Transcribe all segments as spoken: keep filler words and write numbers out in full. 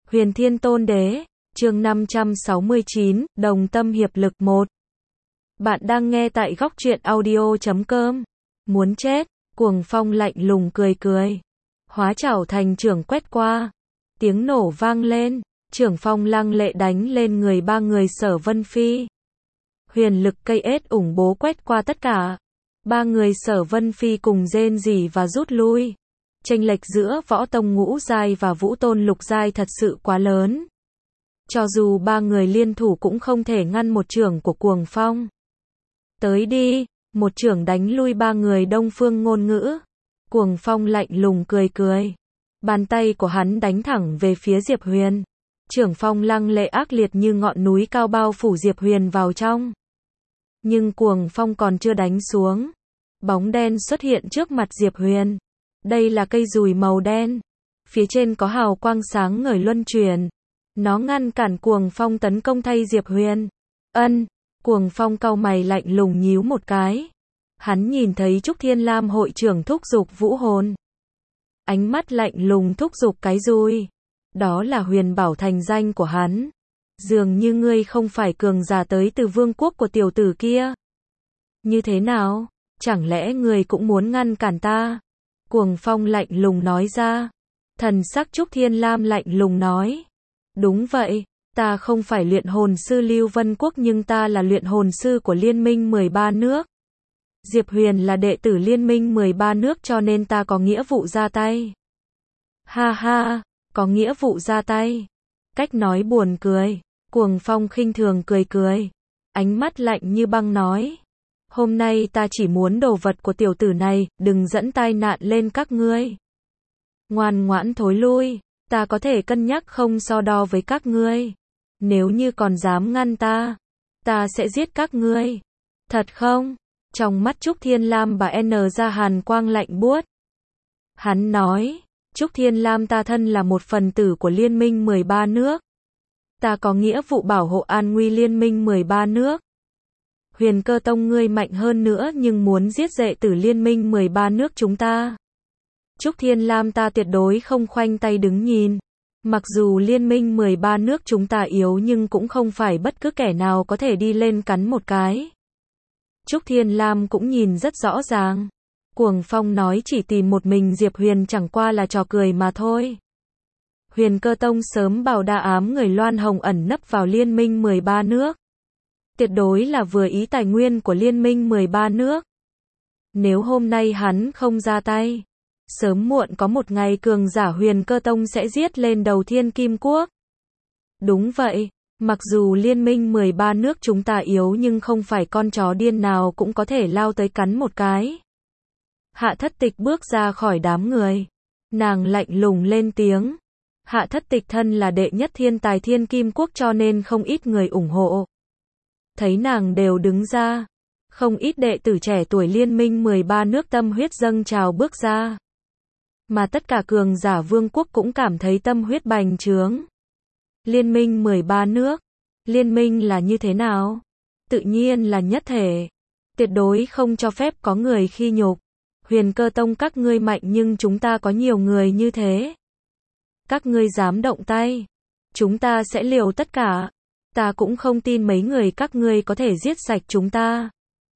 Huyền Thiên Tôn Đế, chương năm trăm sáu mươi chín, Đồng Tâm Hiệp Lực một. Bạn đang nghe tại góc truyện audio chấm com. Muốn chết, Cuồng Phong lạnh lùng cười cười. Hóa chảo thành trưởng quét qua. Tiếng nổ vang lên, trưởng phong lăng lệ đánh lên người ba người Sở Vân Phi. Huyền lực cây ết ủng bố quét qua tất cả. Ba người Sở Vân Phi cùng rên rỉ và rút lui. Chênh lệch giữa võ tông ngũ giai và vũ tôn lục giai thật sự quá lớn. Cho dù ba người liên thủ cũng không thể ngăn một chưởng của Cuồng Phong. Tới đi, một chưởng đánh lui ba người Đông Phương Ngôn Ngữ. Cuồng Phong lạnh lùng cười cười. Bàn tay của hắn đánh thẳng về phía Diệp Huyền. Chưởng phong lăng lệ ác liệt như ngọn núi cao bao phủ Diệp Huyền vào trong. Nhưng Cuồng Phong còn chưa đánh xuống. Bóng đen xuất hiện trước mặt Diệp Huyền. Đây là cây dùi màu đen. Phía trên có hào quang sáng ngời luân chuyển. Nó ngăn cản Cuồng Phong tấn công thay Diệp Huyền. Ân, Cuồng Phong cau mày lạnh lùng nhíu một cái. Hắn nhìn thấy Trúc Thiên Lam hội trưởng thúc giục vũ hồn. Ánh mắt lạnh lùng thúc giục cái dùi. Đó là huyền bảo thành danh của hắn. Dường như ngươi không phải cường giả tới từ vương quốc của tiểu tử kia. Như thế nào? Chẳng lẽ ngươi cũng muốn ngăn cản ta? Cuồng Phong lạnh lùng nói ra. Thần sắc Trúc Thiên Lam lạnh lùng nói. Đúng vậy, ta không phải luyện hồn sư Lưu Vân Quốc nhưng ta là luyện hồn sư của Liên minh mười ba nước. Diệp Huyền là đệ tử Liên minh mười ba nước cho nên ta có nghĩa vụ ra tay. Ha ha, có nghĩa vụ ra tay. Cách nói buồn cười. Cuồng Phong khinh thường cười cười. Ánh mắt lạnh như băng nói. Hôm nay ta chỉ muốn đồ vật của tiểu tử này, đừng dẫn tai nạn lên các ngươi. Ngoan ngoãn thối lui, ta có thể cân nhắc không so đo với các ngươi. Nếu như còn dám ngăn ta, ta sẽ giết các ngươi. Thật không? Trong mắt Trúc Thiên Lam bà N ra hàn quang lạnh buốt. Hắn nói, Trúc Thiên Lam ta thân là một phần tử của Liên minh mười ba nước. Ta có nghĩa vụ bảo hộ an nguy Liên minh mười ba nước. Huyền Cơ Tông ngươi mạnh hơn nữa nhưng muốn giết đệ tử Liên minh mười ba nước chúng ta. Trúc Thiên Lam ta tuyệt đối không khoanh tay đứng nhìn. Mặc dù Liên minh mười ba nước chúng ta yếu nhưng cũng không phải bất cứ kẻ nào có thể đi lên cắn một cái. Trúc Thiên Lam cũng nhìn rất rõ ràng. Cuồng Phong nói chỉ tìm một mình Diệp Huyền chẳng qua là trò cười mà thôi. Huyền Cơ Tông sớm bảo đa ám người Loan Hồng ẩn nấp vào Liên minh mười ba nước. Tuyệt đối là vừa ý tài nguyên của Liên minh mười ba nước. Nếu hôm nay hắn không ra tay, sớm muộn có một ngày cường giả Huyền Cơ Tông sẽ giết lên đầu Thiên Kim Quốc. Đúng vậy, mặc dù Liên minh mười ba nước chúng ta yếu nhưng không phải con chó điên nào cũng có thể lao tới cắn một cái. Hạ Thất Tịch bước ra khỏi đám người. Nàng lạnh lùng lên tiếng. Hạ Thất Tịch thân là đệ nhất thiên tài Thiên Kim Quốc cho nên không ít người ủng hộ. Thấy nàng đều đứng ra. Không ít đệ tử trẻ tuổi Liên minh mười ba nước tâm huyết dâng trào bước ra. Mà tất cả cường giả vương quốc cũng cảm thấy tâm huyết bành trướng. Liên minh mười ba nước. Liên minh là như thế nào? Tự nhiên là nhất thể. Tuyệt đối không cho phép có người khi nhục. Huyền Cơ Tông các ngươi mạnh nhưng chúng ta có nhiều người như thế. Các ngươi dám động tay. Chúng ta sẽ liều tất cả. Ta cũng không tin mấy người các ngươi có thể giết sạch chúng ta.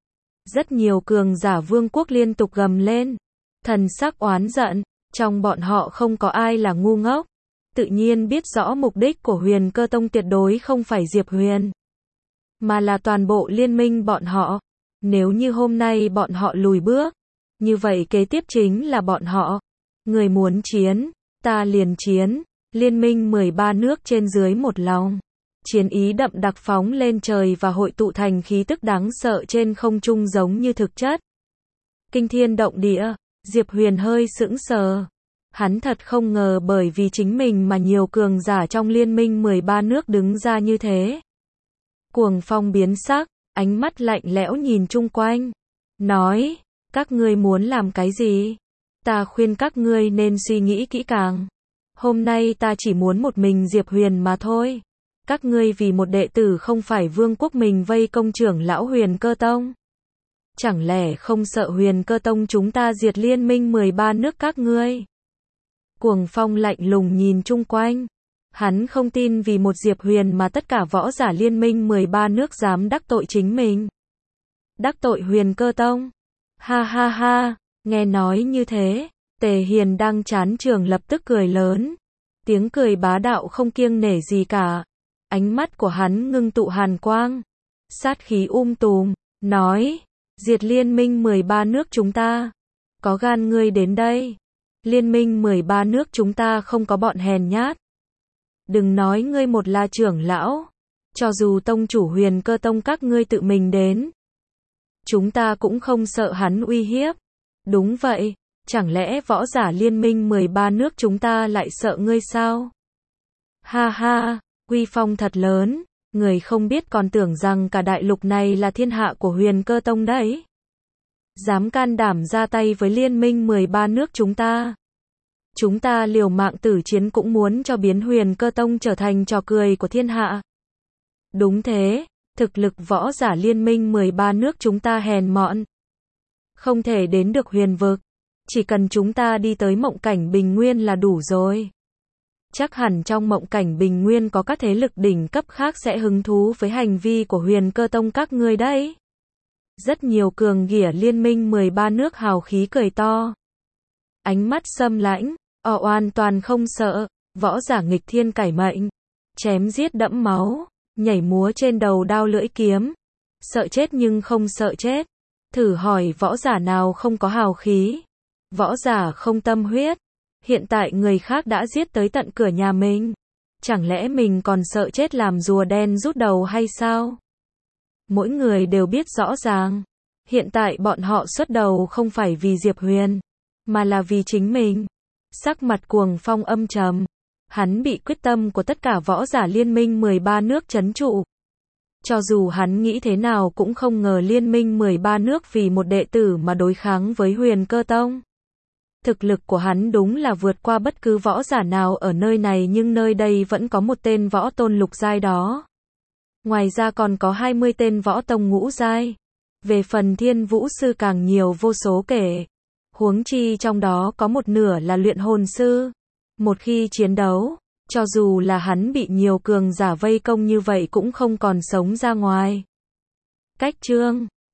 Rất nhiều cường giả vương quốc liên tục gầm lên. Thần sắc oán giận. Trong bọn họ không có ai là ngu ngốc. Tự nhiên biết rõ mục đích của Huyền Cơ Tông tuyệt đối không phải Diệp Huyền. Mà là toàn bộ liên minh bọn họ. Nếu như hôm nay bọn họ lùi bước. Như vậy kế tiếp chính là bọn họ. Người muốn chiến, ta liền chiến. Liên minh mười ba nước trên dưới một lòng. Chiến ý đậm đặc phóng lên trời và hội tụ thành khí tức đáng sợ trên không trung giống như thực chất. Kinh thiên động địa, Diệp Huyền hơi sững sờ. Hắn thật không ngờ bởi vì chính mình mà nhiều cường giả trong Liên minh mười ba nước đứng ra như thế. Cuồng Phong biến sắc, ánh mắt lạnh lẽo nhìn chung quanh. Nói, các ngươi muốn làm cái gì? Ta khuyên các ngươi nên suy nghĩ kỹ càng. Hôm nay ta chỉ muốn một mình Diệp Huyền mà thôi. Các ngươi vì một đệ tử không phải vương quốc mình vây công trưởng lão Huyền Cơ Tông. Chẳng lẽ không sợ Huyền Cơ Tông chúng ta diệt Liên minh mười ba nước các ngươi? Cuồng Phong lạnh lùng nhìn chung quanh. Hắn không tin vì một Diệp Huyền mà tất cả võ giả liên minh mười ba nước dám đắc tội chính mình. Đắc tội Huyền Cơ Tông. Ha ha ha, nghe nói như thế, Tề Hiền đang chán trường lập tức cười lớn. Tiếng cười bá đạo không kiêng nể gì cả. Ánh mắt của hắn ngưng tụ hàn quang. Sát khí um tùm, nói, diệt liên minh mười ba nước chúng ta. Có gan ngươi đến đây. Liên minh mười ba nước chúng ta không có bọn hèn nhát. Đừng nói ngươi một là trưởng lão. Cho dù tông chủ Huyền Cơ Tông các ngươi tự mình đến. Chúng ta cũng không sợ hắn uy hiếp. Đúng vậy, chẳng lẽ võ giả liên minh mười ba nước chúng ta lại sợ ngươi sao? Ha ha, uy phong thật lớn, người không biết còn tưởng rằng cả đại lục này là thiên hạ của Huyền Cơ Tông đấy. Dám can đảm ra tay với liên minh mười ba nước chúng ta. Chúng ta liều mạng tử chiến cũng muốn cho biến Huyền Cơ Tông trở thành trò cười của thiên hạ. Đúng thế, thực lực võ giả liên minh mười ba nước chúng ta hèn mọn. Không thể đến được huyền vực. Chỉ cần chúng ta đi tới mộng cảnh bình nguyên là đủ rồi. Chắc hẳn trong mộng cảnh bình nguyên có các thế lực đỉnh cấp khác sẽ hứng thú với hành vi của Huyền Cơ Tông các ngươi đấy. Rất nhiều cường ghỉa liên minh mười ba nước hào khí cười to. Ánh mắt xâm lãnh, họ hoàn toàn không sợ, võ giả nghịch thiên cải mệnh, chém giết đẫm máu, nhảy múa trên đầu đao lưỡi kiếm, sợ chết nhưng không sợ chết. Thử hỏi võ giả nào không có hào khí, võ giả không tâm huyết. Hiện tại người khác đã giết tới tận cửa nhà mình, chẳng lẽ mình còn sợ chết làm rùa đen rút đầu hay sao? Mỗi người đều biết rõ ràng, hiện tại bọn họ xuất đầu không phải vì Diệp Huyền, mà là vì chính mình. Sắc mặt Cuồng Phong âm trầm, hắn bị quyết tâm của tất cả võ giả liên minh mười ba nước trấn trụ. Cho dù hắn nghĩ thế nào cũng không ngờ liên minh mười ba nước vì một đệ tử mà đối kháng với Huyền Cơ Tông. Thực lực của hắn đúng là vượt qua bất cứ võ giả nào ở nơi này, nhưng nơi đây vẫn có một tên võ tôn lục giai đó. Ngoài ra còn có hai mươi tên võ tông ngũ giai. Về phần thiên vũ sư càng nhiều vô số kể. Huống chi trong đó có một nửa là luyện hồn sư. Một khi chiến đấu, cho dù là hắn bị nhiều cường giả vây công như vậy cũng không còn sống ra ngoài. Cách chương